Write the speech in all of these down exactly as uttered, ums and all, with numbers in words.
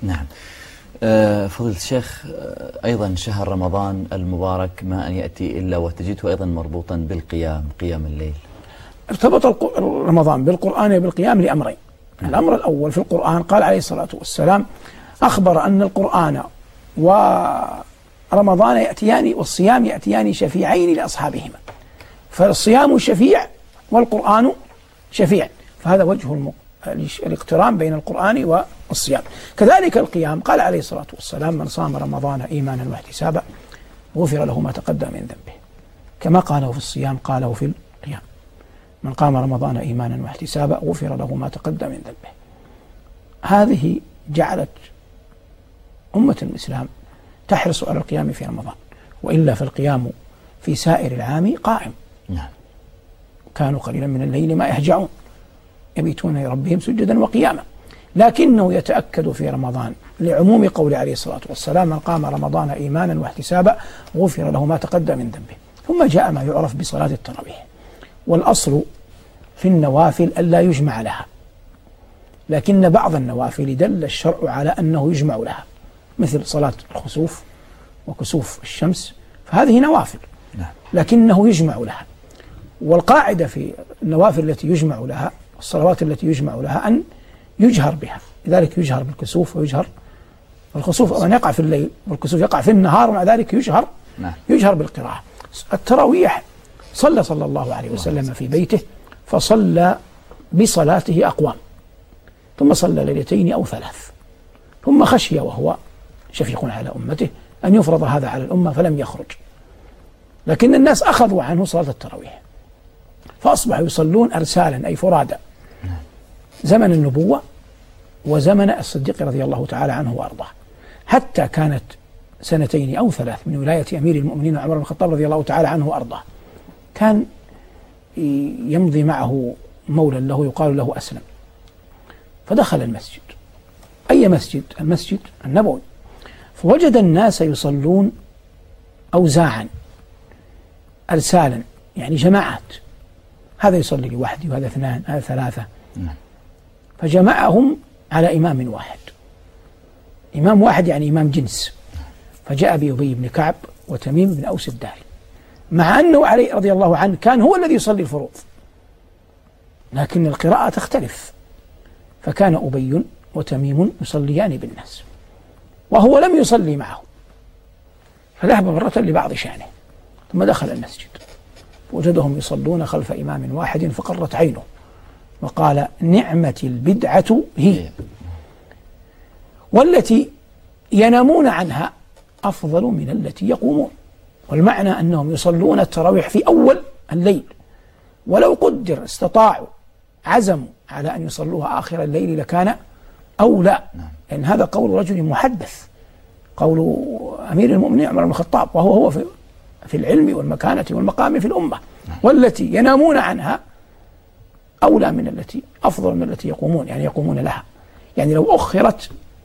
نعم. فضيلة الشيخ، أيضا شهر رمضان المبارك ما أن يأتي إلا وتجده أيضا مربوطا بالقيام، قيام الليل. ارتبط رمضان بالقرآن وبالقيام لأمرين. الأمر الأول في القرآن قال عليه الصلاة والسلام أخبر أن القرآن ورمضان يأتيان والصيام يأتيان شفيعين لأصحابهما، فالصيام شفيع والقرآن شفيع، فهذا وجه الم... الاقتران بين القرآن والصيام. كذلك القيام قال عليه الصلاة والسلام من صام رمضان إيمانا واحتسابا غفر له ما تقدم من ذنبه، كما قاله في الصيام قاله في القيام من قام رمضان إيمانا واحتسابا غفر له ما تقدم من ذنبه. هذه جعلت أمة الإسلام تحرص على القيام في رمضان، وإلا فالقيام في سائر العام قائم. نعم. كانوا قليلا من الليل ما يهجعون يبيتون لربهم سجدا وقياما، لكنه يتأكد في رمضان لعموم قول عليه الصلاة والسلام من قام رمضان إيمانا واحتسابا غفر له ما تقدم من ذنبه. ثم جاء ما يعرف بصلاة التراويح، والأصل في النوافل ألا يجمع لها، لكن بعض النوافل دل الشرع على أنه يجمع لها، مثل صلاة الخسوف وكسوف الشمس، فهذه نوافل لكنه يجمع لها. والقاعدة في النوافل التي يجمع لها، الصلوات التي يجمع لها، أن يجهر بها، لذلك يجهر بالكسوف ويجهر بالخسوف، أو أن يقع في الليل والكسوف يقع في النهار، ومع ذلك يجهر يجهر بالقراءة. التراويح صلى صلى الله عليه وسلم في بيته، فصلى بصلاته أقوام، ثم صلى ليلتين أو ثلاث، ثم خشي وهو شفيق على أمته أن يفرض هذا على الأمة فلم يخرج، لكن الناس أخذوا عنه صلاة التراويح فأصبحوا يصلون أرسالا أي فرادا، زمن النبوة وزمن الصديق رضي الله تعالى عنه وأرضاه، حتى كانت سنتين أو ثلاث من ولاية أمير المؤمنين عمر بن الخطاب رضي الله تعالى عنه وأرضاه، كان يمضي معه مولى له يقال له أسلم، فدخل المسجد، أي مسجد؟ المسجد النبوي، فوجد الناس يصلون أوزاعا أرسالا، يعني جماعات، هذا يصلي لوحده وهذا اثنان هذا ثلاثة، فجمعهم على إمام واحد، إمام واحد يعني إمام جنس، فجاء بأبي بن كعب وتميم بن أوس الداري، مع أنه علي رضي الله عنه كان هو الذي يصلي الفروض، لكن القراءة تختلف، فكان أبي وتميم يصليان بالناس وهو لم يصلي معه، فذهب مرة لبعض شأنه، ثم دخل المسجد وجدهم يصلون خلف إمام واحد فقرت عينه وقال نعمة البدعة هي، والتي ينامون عنها أفضل من التي يقومون. والمعنى أنهم يصلون التراويح في أول الليل، ولو قدر استطاعوا عزموا على أن يصلوها آخر الليل لكان أولى، لأن هذا قول رجل محدث، قول أمير المؤمنين عمر بن الخطاب، وهو هو في في العلم والمكانة والمقام في الأمة، والتي ينامون عنها أولى من التي أفضل من التي يقومون، يعني يقومون لها، يعني لو أخرت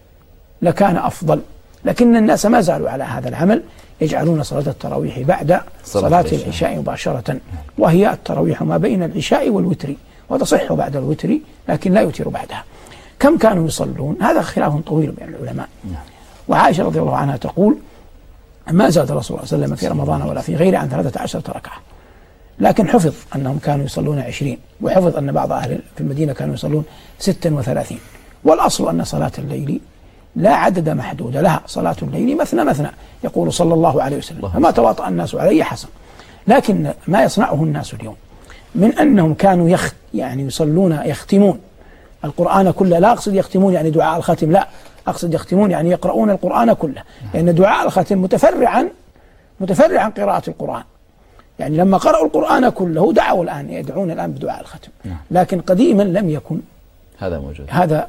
لكان أفضل، لكن الناس ما زالوا على هذا العمل، يجعلون صلاة التراويح بعد صلاة العشاء مباشرة، وهي التراويح ما بين العشاء والوتر، وتصح بعد الوتر لكن لا يوتر بعدها. كم كانوا يصلون؟ هذا خلاف طويل بين العلماء. وعائشة رضي الله عنها تقول ما زاد رسول الله صلى الله عليه وسلم في رمضان ولا في غيره عن ثلاثة عشرة ركعة، لكن حفظ أنهم كانوا يصلون عشرين، وحفظ أن بعض أهل في المدينة كانوا يصلون ستا وثلاثين. والأصل أن صلاة الليل لا عدد محدود لها، صلاة الليل مثنى مثنى، يقول صلى الله عليه وسلم فما تواطأ الناس عليه حسن. لكن ما يصنعه الناس اليوم من أنهم كانوا يخت يعني يصلون يختمون القرآن كله، لا أقصد يختمون يعني دعاء الختم، لا أقصد يختمون يعني يقرؤون القرآن كله، لأن دعاء الختم متفرع عن متفرع عن قراءة القرآن، يعني لما قرأوا القرآن كله دعوا الآن يدعون الآن بدعاء الختم، لكن قديما لم يكن هذا موجود، هذا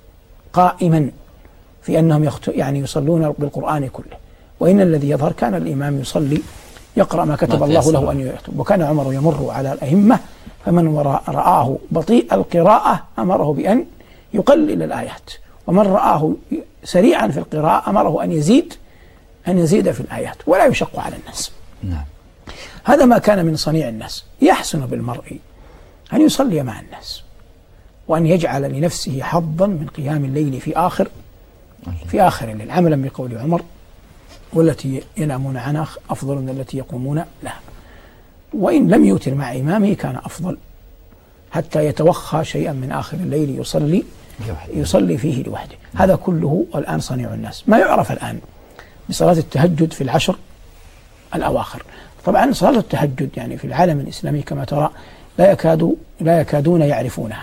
قائما في أنهم يخت... يعني يصلون بالقرآن كله، وإن الذي يظهر كان الإمام يصلي يقرأ ما كتب الله له أن يكتب. وكان عمر يمر على الأئمة فمن رآه بطيء القراءة أمره بأن يقلل الآيات، ومن رآه سريعا في القراءة أمره أن يزيد أن يزيد في الآيات ولا يشق على الناس. نعم. هذا ما كان من صنيع الناس. يحسن بالمرء أن يصلي مع الناس، وأن يجعل لنفسه حظا من قيام الليل في آخر في آخر الليل عملا بقول عمر: والتي ينامون عنها أفضل من التي يقومون لها. وإن لم يوتر مع إمامه كان أفضل، حتى يتوخى شيئا من آخر الليل يصلي يصلي فيه لوحده. هذا كله الآن صنيع الناس، ما يعرف الآن بصلاة التهجد في العشر الأواخر. طبعا صلاة التهجد يعني في العالم الإسلامي كما ترى لا يكاد لا يكادون يعرفونها.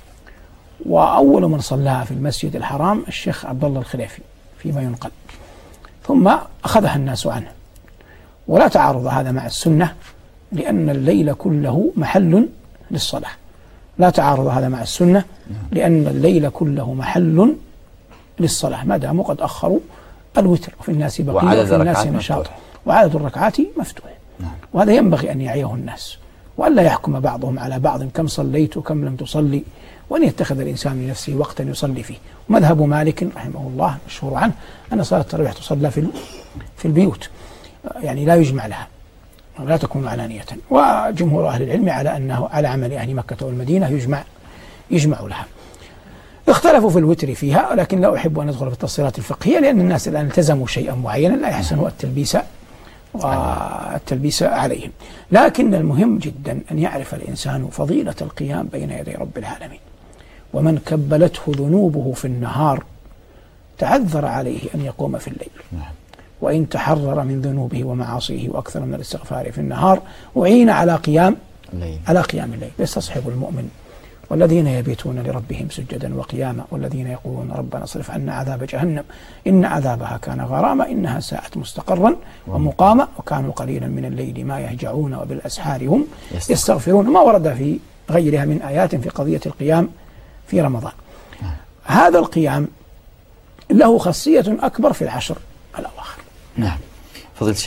وأول من صلاها في المسجد الحرام الشيخ عبد الله الخليفي فيما ينقل، ثم أخذها الناس عنه. ولا تعارض هذا مع السنة، لأن الليل كله محل للصلاة. لا تعارض هذا مع السنة، لأن الليل كله محل للصلاة، ما داموا قد أخروا الوتر، وفي الناس بقية وفي الناس نشاط، وعدد الركعات مفتوح. وهذا ينبغي أن يعيه الناس، وألا يحكم بعضهم على بعض كم صليت وكم لم تصلي، وأن يتخذ الإنسان لنفسه وقتا يصلي فيه. ومذهب مالك رحمه الله مشهور عنه أن صلاة التراويح تصلى في في البيوت، يعني لا يجمع لها، لا تكون علانية. وجمهور أهل العلم على أنه على عمل أهل مكة والمدينة يجمع يجمع لها. اختلفوا في الوتر فيها، لكن لا أحب أن أدخل في التفصيلات الفقهية، لأن الناس الآن التزموا شيئا معينا لا يحسن التلبيس والتلبيس عليهم. لكن المهم جدا أن يعرف الإنسان فضيلة القيام بين يدي رب العالمين. ومن كبلته ذنوبه في النهار تعذر عليه أن يقوم في الليل، وإن تحرر من ذنوبه ومعاصيه وأكثر من الاستغفار في النهار أعين على قيام الليل. على قيام الليل يستصحب المؤمن: والذين يبيتون لربهم سجدا وقياما، والذين يقولون ربنا اصرف عنا عذاب جهنم إن عذابها كان غراما إنها ساءت مستقرا ومقاما وكانوا قليلا من الليل ما يهجعون وبالأسحار هم يستغفرون. ما ورد في غيرها من آيات في قضية القيام في رمضان. هذا القيام له خاصية أكبر في العشر الأواخر. نعم. فضيلة